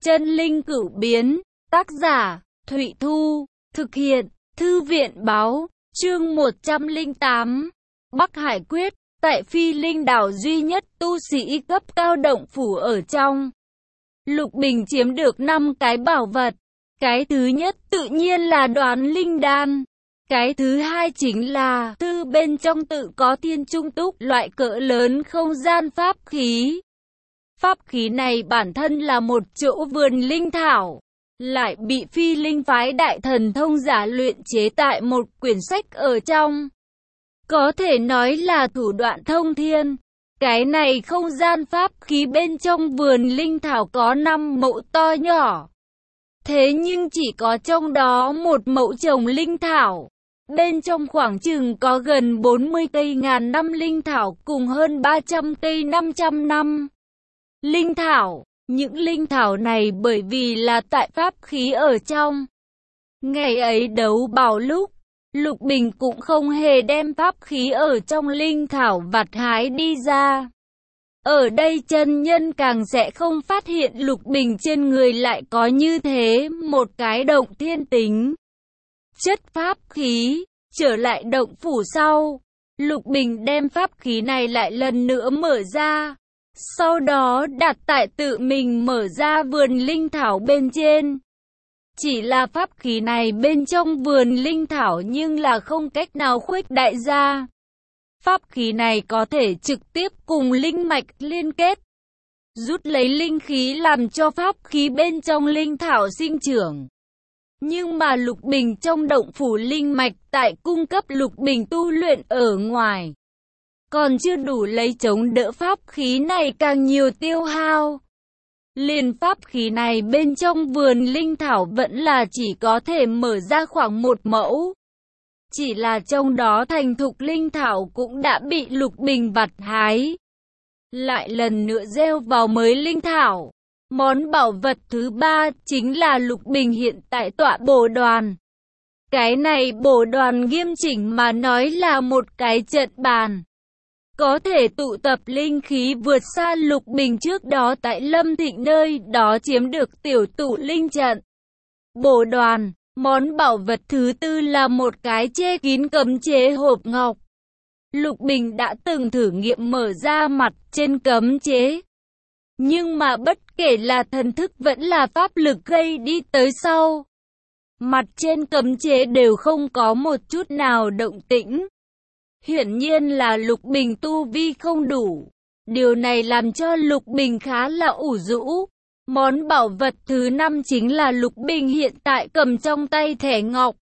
Chân linh cửu biến, tác giả, Thụy Thu, thực hiện, Thư viện báo, chương 108, Bắc Hải Quyết, tại Phi Linh đảo duy nhất tu sĩ cấp cao động phủ ở trong. Lục Bình chiếm được 5 cái bảo vật. Cái thứ nhất tự nhiên là Đoán Linh Đan. Cái thứ hai chính là tư bên trong tự có Thiên Trung Túc, loại cỡ lớn không gian pháp khí. Pháp khí này bản thân là một chỗ vườn linh thảo, lại bị Phi Linh phái đại thần thông giả luyện chế tại một quyển sách ở trong. Có thể nói là thủ đoạn thông thiên. Cái này không gian pháp khí bên trong vườn linh thảo có 5 mẫu to nhỏ. Thế nhưng chỉ có trong đó một mẫu trồng linh thảo. Bên trong khoảng chừng có gần 40 cây ngàn năm linh thảo cùng hơn 300 cây 500 năm. Linh thảo, những linh thảo này bởi vì là tại pháp khí ở trong. Ngày ấy đấu bảo lúc, Lục Bình cũng không hề đem pháp khí ở trong linh thảo vặt hái đi ra. Ở đây chân nhân càng sẽ không phát hiện Lục Bình trên người lại có như thế một cái động thiên tính chất pháp khí. Trở lại động phủ sau, Lục Bình đem pháp khí này lại lần nữa mở ra. Sau đó đặt tại tự mình mở ra vườn linh thảo bên trên. Chỉ là pháp khí này bên trong vườn linh thảo nhưng là không cách nào khuếch đại ra. Pháp khí này có thể trực tiếp cùng linh mạch liên kết, rút lấy linh khí làm cho pháp khí bên trong linh thảo sinh trưởng. Nhưng mà Lục Bình trong động phủ linh mạch tại cung cấp Lục Bình tu luyện ở ngoài, còn chưa đủ lấy chống đỡ pháp khí này càng nhiều tiêu hao. Liền pháp khí này bên trong vườn linh thảo vẫn là chỉ có thể mở ra khoảng 1 mẫu. Chỉ là trong đó thành thục linh thảo cũng đã bị Lục Bình vặt hái. Lại lần nữa gieo vào mới linh thảo. Món bảo vật thứ 3 chính là Lục Bình hiện tại tọa bổ đoàn. Cái này bổ đoàn nghiêm chỉnh mà nói là một cái trận bàn. Có thể tụ tập linh khí vượt xa Lục Bình trước đó tại Lâm Thịnh nơi đó chiếm được tiểu tụ linh trận. Bổ đoàn, món bảo vật thứ 4 là một cái che kín cấm chế hộp ngọc. Lục Bình đã từng thử nghiệm mở ra mặt trên cấm chế. Nhưng mà bất kể là thần thức vẫn là pháp lực gây đi tới sau, mặt trên cấm chế đều không có một chút nào động tĩnh. Hiển nhiên là Lục Bình tu vi không đủ. Điều này làm cho Lục Bình khá là ủ rũ. Món bảo vật thứ 5 chính là Lục Bình hiện tại cầm trong tay thẻ ngọc.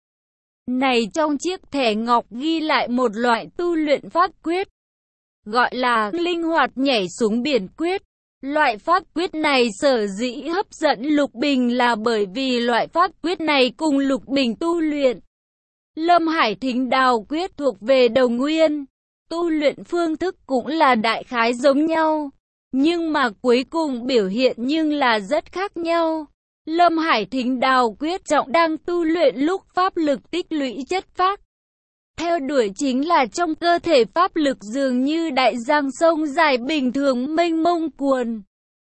Này trong chiếc thẻ ngọc ghi lại một loại tu luyện pháp quyết, gọi là linh hoạt nhảy xuống biển quyết. Loại pháp quyết này sở dĩ hấp dẫn Lục Bình là bởi vì loại pháp quyết này cùng Lục Bình tu luyện Lâm Hải Thính Đào quyết thuộc về đồng nguyên. Tu luyện phương thức cũng là đại khái giống nhau, nhưng mà cuối cùng biểu hiện nhưng là rất khác nhau. Lâm Hải Thính Đào quyết trọng đang tu luyện lúc pháp lực tích lũy chất phác. Theo đuổi chính là trong cơ thể pháp lực dường như đại giang sông dài bình thường mênh mông cuồn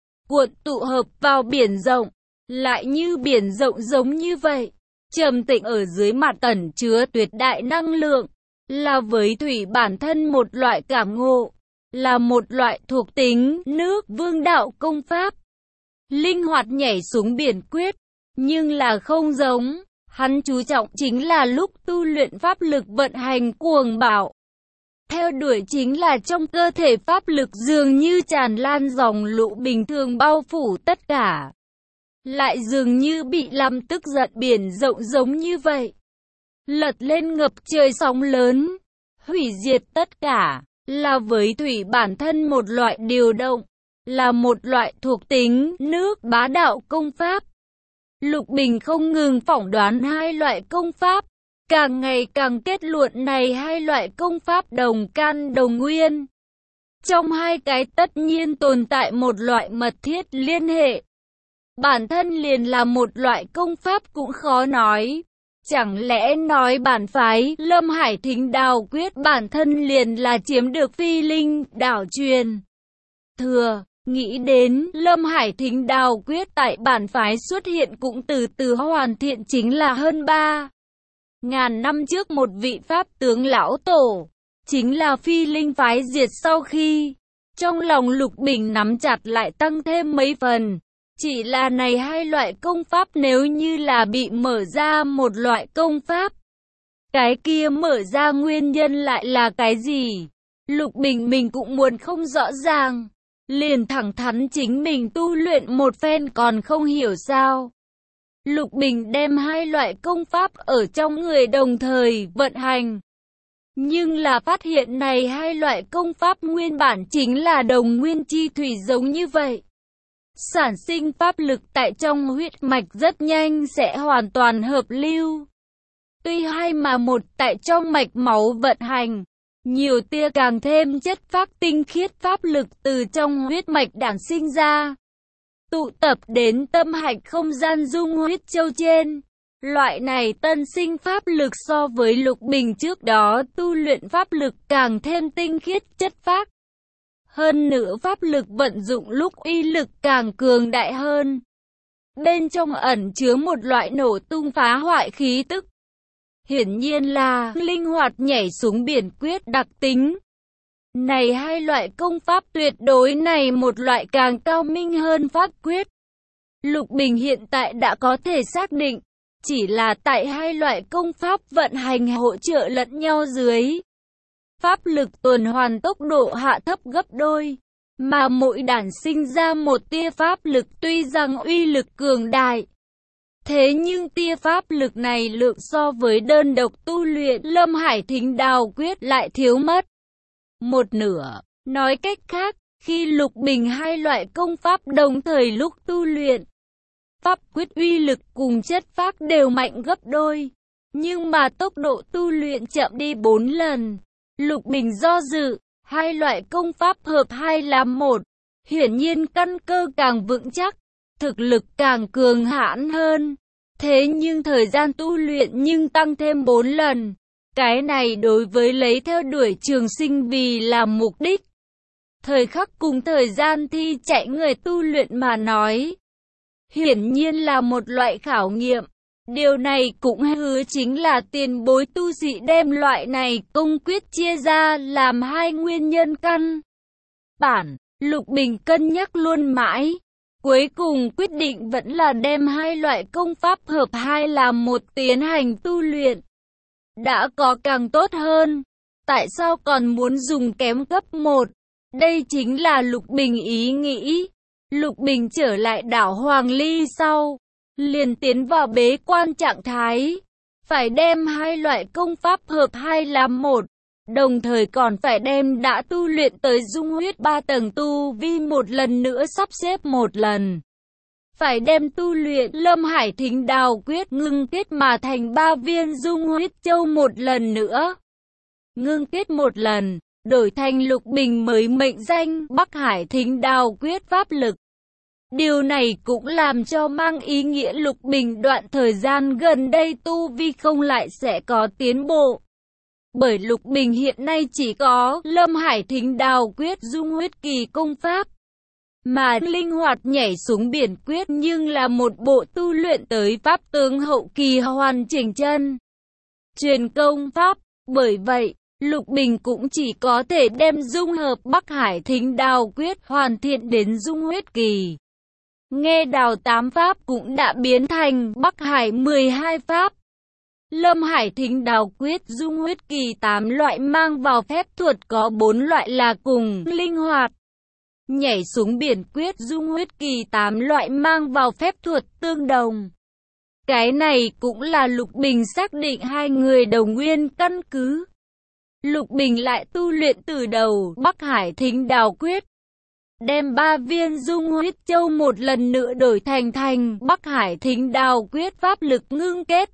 tụ hợp vào biển rộng, lại như biển rộng giống như vậy. Trầm tĩnh ở dưới mặt ẩn chứa tuyệt đại năng lượng, là với thủy bản thân một loại cảm ngộ, là một loại thuộc tính nước vương đạo công pháp. Linh hoạt nhảy xuống biển quyết, nhưng là không giống. Hắn chú trọng chính là lúc tu luyện pháp lực vận hành cuồng bạo. Theo đuổi chính là trong cơ thể pháp lực dường như tràn lan dòng lũ bình thường bao phủ tất cả. Lại dường như bị làm tức giận biển rộng giống như vậy. Lật lên ngập trời sóng lớn, hủy diệt tất cả, là với thủy bản thân một loại điều động, là một loại thuộc tính nước bá đạo công pháp. Lục Bình không ngừng phỏng đoán hai loại công pháp, càng ngày càng kết luận này hai loại công pháp đồng căn đồng nguyên. Trong hai cái tất nhiên tồn tại một loại mật thiết liên hệ. Bản thân liền là một loại công pháp cũng khó nói. Chẳng lẽ nói bản phái Lâm Hải Thính Đào quyết bản thân liền là chiếm được Phi Linh đảo truyền thừa. Nghĩ đến Lâm Hải Thính Đào Quyết tại bản phái xuất hiện cũng từ từ hoàn thiện chính là hơn 3.000 năm trước một vị Pháp tướng lão tổ, chính là Phi Linh phái diệt sau khi. Trong lòng Lục Bình nắm chặt lại tăng thêm mấy phần. Chỉ là này hai loại công pháp nếu như là bị mở ra một loại công pháp, cái kia mở ra nguyên nhân lại là cái gì? Lục Bình mình cũng muốn không rõ ràng. Liền thẳng thắn chính mình tu luyện một phen còn không hiểu sao. Lục Bình đem hai loại công pháp ở trong người đồng thời vận hành. Nhưng là phát hiện này hai loại công pháp nguyên bản chính là đồng nguyên chi thủy giống như vậy. Sản sinh pháp lực tại trong huyết mạch rất nhanh sẽ hoàn toàn hợp lưu. Tuy hai mà một tại trong mạch máu vận hành, nhiều tia càng thêm chất phác tinh khiết pháp lực từ trong huyết mạch đản sinh ra. Tụ tập đến tâm hạch không gian dung huyết châu trên. Loại này tân sinh pháp lực so với Lục Bình trước đó tu luyện pháp lực càng thêm tinh khiết chất phác. Hơn nữa pháp lực vận dụng lúc uy lực càng cường đại hơn. Bên trong ẩn chứa một loại nổ tung phá hoại khí tức. Hiển nhiên là linh hoạt nhảy xuống biển quyết đặc tính. Này hai loại công pháp tuyệt đối này một loại càng cao minh hơn pháp quyết. Lục Bình hiện tại đã có thể xác định, chỉ là tại hai loại công pháp vận hành hỗ trợ lẫn nhau dưới. Pháp lực tuần hoàn tốc độ hạ thấp gấp đôi, mà mỗi đản sinh ra một tia pháp lực tuy rằng uy lực cường đại. Thế nhưng tia pháp lực này lượng so với đơn độc tu luyện Lâm Hải Thính Đào Quyết lại thiếu mất một nửa. Nói cách khác, khi Lục Bình hai loại công pháp đồng thời lúc tu luyện, pháp quyết uy lực cùng chất phác đều mạnh gấp đôi, nhưng mà tốc độ tu luyện chậm đi 4 lần. Lục Bình do dự, hai loại công pháp hợp hai làm một, hiển nhiên căn cơ càng vững chắc, thực lực càng cường hãn hơn. Thế nhưng thời gian tu luyện nhưng tăng thêm 4 lần. Cái này đối với lấy theo đuổi trường sinh vì làm mục đích, thời khắc cùng thời gian thi chạy người tu luyện mà nói, hiển nhiên là một loại khảo nghiệm. Điều này cũng hứa chính là tiền bối tu sĩ đem loại này công quyết chia ra làm hai nguyên nhân căn bản. Lục Bình cân nhắc luôn mãi, cuối cùng quyết định vẫn là đem hai loại công pháp hợp hai làm một tiến hành tu luyện. Đã có càng tốt hơn, tại sao còn muốn dùng kém gấp một? Đây chính là Lục Bình ý nghĩ. Lục Bình trở lại đảo Hoàng Ly sau, liền tiến vào bế quan trạng thái. Phải đem hai loại công pháp hợp hai làm một, đồng thời còn phải đem đã tu luyện tới dung huyết 3 tầng tu vi một lần nữa sắp xếp một lần. Phải đem tu luyện Lâm Hải Thính Đào Quyết ngưng kết mà thành 3 viên dung huyết châu một lần nữa. Ngưng kết một lần, đổi thành Lục Bình mới mệnh danh Bắc Hải Thính Đào Quyết pháp lực. Điều này cũng làm cho mang ý nghĩa Lục Bình đoạn thời gian gần đây tu vi không lại sẽ có tiến bộ. Bởi Lục Bình hiện nay chỉ có Lâm Hải Thính Đào Quyết dung huyết kỳ công pháp, mà linh hoạt nhảy xuống biển quyết nhưng là một bộ tu luyện tới pháp tướng hậu kỳ hoàn chỉnh chân truyền công pháp. Bởi vậy, Lục Bình cũng chỉ có thể đem dung hợp Bắc Hải Thính Đào Quyết hoàn thiện đến dung huyết kỳ. Nghe đào 8 pháp cũng đã biến thành Bắc Hải 12 pháp. Lâm Hải Thính Đào Quyết dung huyết kỳ 8 loại mang vào phép thuật có 4 loại là cùng linh hoạt. Nhảy xuống biển quyết dung huyết kỳ 8 loại mang vào phép thuật tương đồng. Cái này cũng là Lục Bình xác định hai người đồng nguyên căn cứ. Lục Bình lại tu luyện từ đầu Bắc Hải Thính Đào Quyết, đem 3 viên dung huyết châu một lần nữa đổi thành Bắc Hải Thính Đào Quyết pháp lực ngưng kết.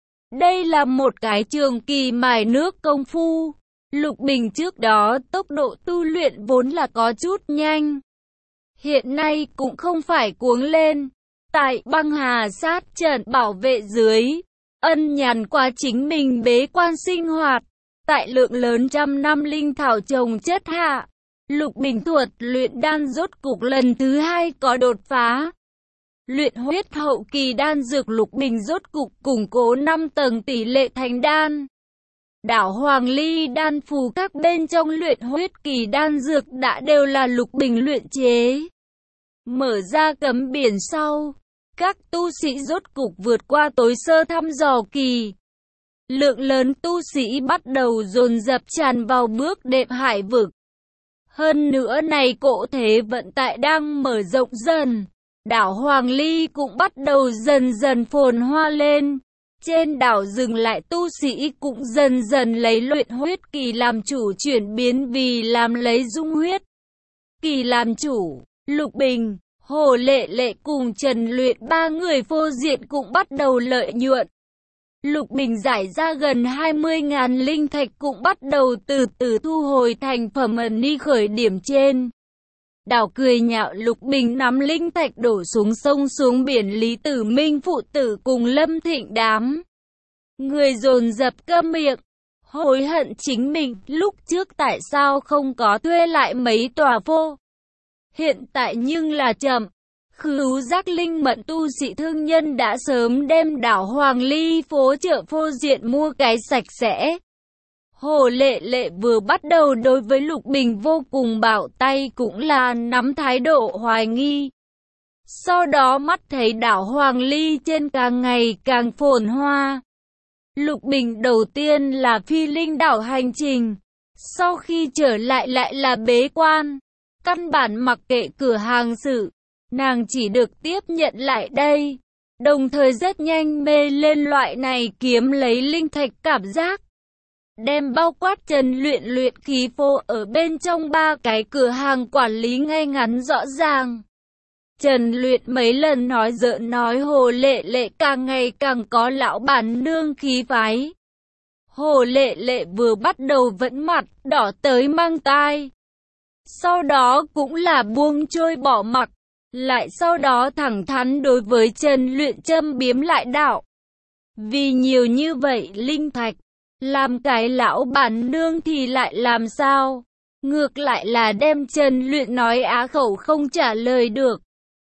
Đây là một cái trường kỳ mài nước công phu. Lục Bình trước đó tốc độ tu luyện vốn là có chút nhanh, hiện nay cũng không phải cuống lên. Tại băng hà sát trận bảo vệ dưới, ân nhàn qua chính mình bế quan sinh hoạt, tại lượng lớn trăm năm linh thảo trồng chất hạ, Lục Bình thuật luyện đan rốt cục lần thứ 2 có đột phá. Luyện huyết hậu kỳ đan dược Lục Bình rốt cục củng cố 5 tầng tỷ lệ thành đan. Đảo Hoàng Ly đan phù các bên trong luyện huyết kỳ đan dược đã đều là Lục Bình luyện chế. Mở ra cấm biển sau, các tu sĩ rốt cục vượt qua tối sơ thăm dò kỳ. Lượng lớn tu sĩ bắt đầu dồn dập tràn vào bước đệm hải vực. Hơn nữa này cỗ thế vận tải đang mở rộng dần. Đảo Hoàng Ly cũng bắt đầu dần dần phồn hoa lên. Trên đảo dừng lại tu sĩ cũng dần dần lấy luyện huyết kỳ làm chủ chuyển biến vì làm lấy dung huyết kỳ làm chủ. Lục Bình, Hồ Lệ Lệ cùng Trần Luyện ba người vô diện cũng bắt đầu lợi nhuận. Lục Bình giải ra gần 20.000 linh thạch cũng bắt đầu từ từ thu hồi thành phẩm ẩn ni khởi điểm trên. Đảo cười nhạo Lục Bình nắm linh thạch đổ xuống sông xuống biển. Lý Tử Minh phụ tử cùng Lâm Thịnh đám người dồn dập câm miệng, hối hận chính mình lúc trước tại sao không có thuê lại mấy tòa phô. Hiện tại nhưng là chậm. Khứu giác linh mẫn tu sĩ thương nhân đã sớm đem đảo Hoàng Ly phố chợ phô diện mua cái sạch sẽ. Hồ Lệ Lệ vừa bắt đầu đối với Lục Bình vô cùng bạo tay cũng là nắm thái độ hoài nghi. Sau đó mắt thấy đảo Hoàng Ly trên càng ngày càng phồn hoa. Lục Bình đầu tiên là phi linh đảo hành trình, sau khi trở lại lại là bế quan. Căn bản mặc kệ cửa hàng sự, nàng chỉ được tiếp nhận lại đây. Đồng thời rất nhanh mê lên loại này kiếm lấy linh thạch cảm giác. Đem bao quát Trần luyện khí phô ở bên trong 3 cái cửa hàng quản lý ngay ngắn rõ ràng. Trần Luyện mấy lần nói giỡn nói Hồ Lệ Lệ càng ngày càng có lão bản nương khí phái. Hồ Lệ Lệ vừa bắt đầu vẫn mặt đỏ tới mang tai. Sau đó cũng là buông trôi bỏ mặc. Lại sau đó thẳng thắn đối với Trần Luyện châm biếm lại đạo. Vì nhiều như vậy linh thạch, làm cái lão bản nương thì lại làm sao? Ngược lại là đem Trần Luyện nói á khẩu không trả lời được.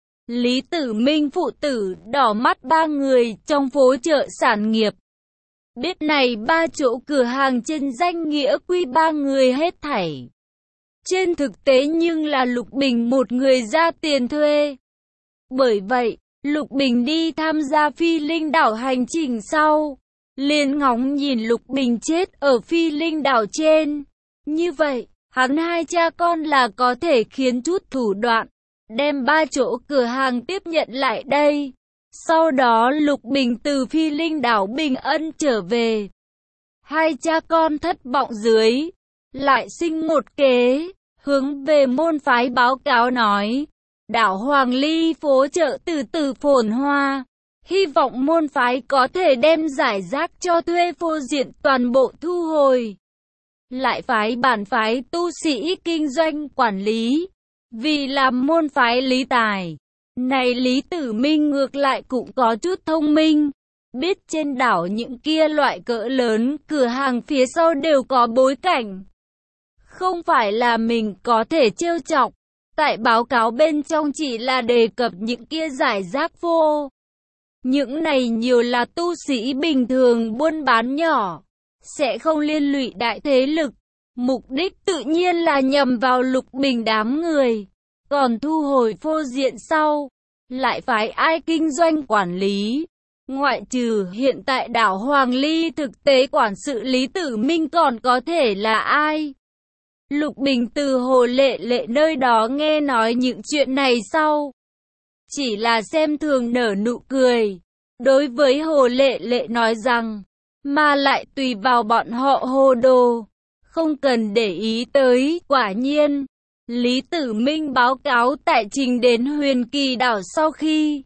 Lý Tử Minh phụ tử đỏ mắt 3 người trong phố chợ sản nghiệp. Biết này 3 chỗ cửa hàng trên danh nghĩa quy 3 người hết thảy. Trên thực tế nhưng là Lục Bình một người ra tiền thuê. Bởi vậy, Lục Bình đi tham gia phi linh đảo hành trình sau. Liền ngóng nhìn Lục Bình chết ở phi linh đảo trên. Như vậy, hắn hai cha con là có thể khiến chút thủ đoạn. Đem 3 chỗ cửa hàng tiếp nhận lại đây. Sau đó Lục Bình từ phi linh đảo Bình Ân trở về. Hai cha con thất vọng dưới. Lại sinh một kế. Hướng về môn phái báo cáo nói. Đảo Hoàng Ly phố chợ từ từ phồn hoa. Hy vọng môn phái có thể đem giải rác cho thuê phô diện toàn bộ thu hồi. Lại phái bản phái tu sĩ kinh doanh quản lý. Vì làm môn phái lý tài. Này Lý Tử Minh ngược lại cũng có chút thông minh. Biết trên đảo những kia loại cỡ lớn cửa hàng phía sau đều có bối cảnh. Không phải là mình có thể trêu chọc. Tại báo cáo bên trong chỉ là đề cập những kia giải rác vô. Những này nhiều là tu sĩ bình thường buôn bán nhỏ. Sẽ không liên lụy đại thế lực. Mục đích tự nhiên là nhằm vào Lục Bình đám người. Còn thu hồi phô diện sau, lại phải ai kinh doanh quản lý. Ngoại trừ hiện tại đảo Hoàng Ly thực tế quản sự Lý Tử Minh còn có thể là ai? Lục Bình từ Hồ Lệ Lệ nơi đó nghe nói những chuyện này sau. Chỉ là xem thường nở nụ cười. Đối với Hồ Lệ Lệ nói rằng, mà lại tùy vào bọn họ hồ đồ. Không cần để ý tới, quả nhiên. Lý Tử Minh báo cáo tại trình đến Huyền Kỳ đảo sau khi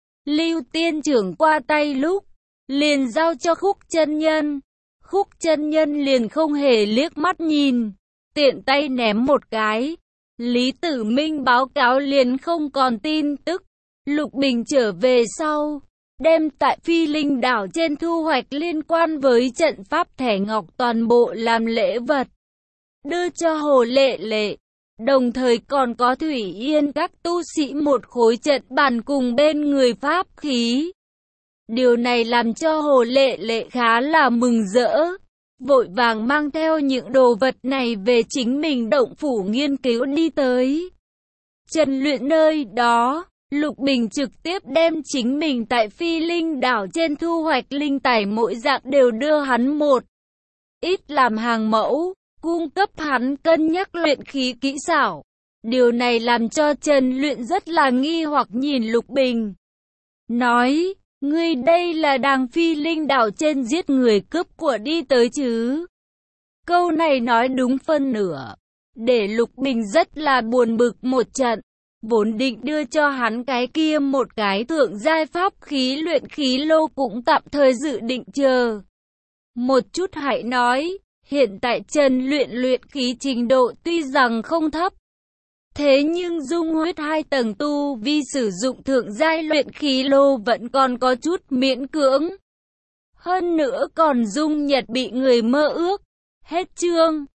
Lưu Tiên trưởng qua tay lúc, liền giao cho Khúc Chân Nhân. Khúc Chân Nhân liền không hề liếc mắt nhìn, tiện tay ném một cái. Lý Tử Minh báo cáo liền không còn tin tức. Lục Bình trở về sau, đem tại Phi Linh đảo trên thu hoạch liên quan với trận pháp thẻ ngọc toàn bộ làm lễ vật, đưa cho Hồ Lệ Lệ. Đồng thời còn có Thủy Yên các tu sĩ một khối trận bàn cùng bên người pháp khí. Điều này làm cho Hồ Lệ Lệ khá là mừng rỡ, vội vàng mang theo những đồ vật này về chính mình động phủ nghiên cứu đi tới. Trần Luyện nơi đó, Lục Bình trực tiếp đem chính mình tại Phi Linh đảo trên thu hoạch linh tài mỗi dạng đều đưa hắn một ít làm hàng mẫu, cung cấp hắn cân nhắc luyện khí kỹ xảo. Điều này làm cho Trần Luyện rất là nghi hoặc nhìn Lục Bình. Nói, ngươi đây là đàng Phi Linh đảo trên giết người cướp của đi tới chứ? Câu này nói đúng phân nửa, để Lục Bình rất là buồn bực một trận. Vốn định đưa cho hắn cái kia một cái thượng giai pháp khí luyện khí lô cũng tạm thời dự định chờ một chút hãy nói, hiện tại Trần Luyện luyện khí trình độ tuy rằng không thấp, thế nhưng dung huyết 2 tầng tu vi sử dụng thượng giai luyện khí lô vẫn còn có chút miễn cưỡng. Hơn nữa còn dung nhật bị người mơ ước. Hết chương.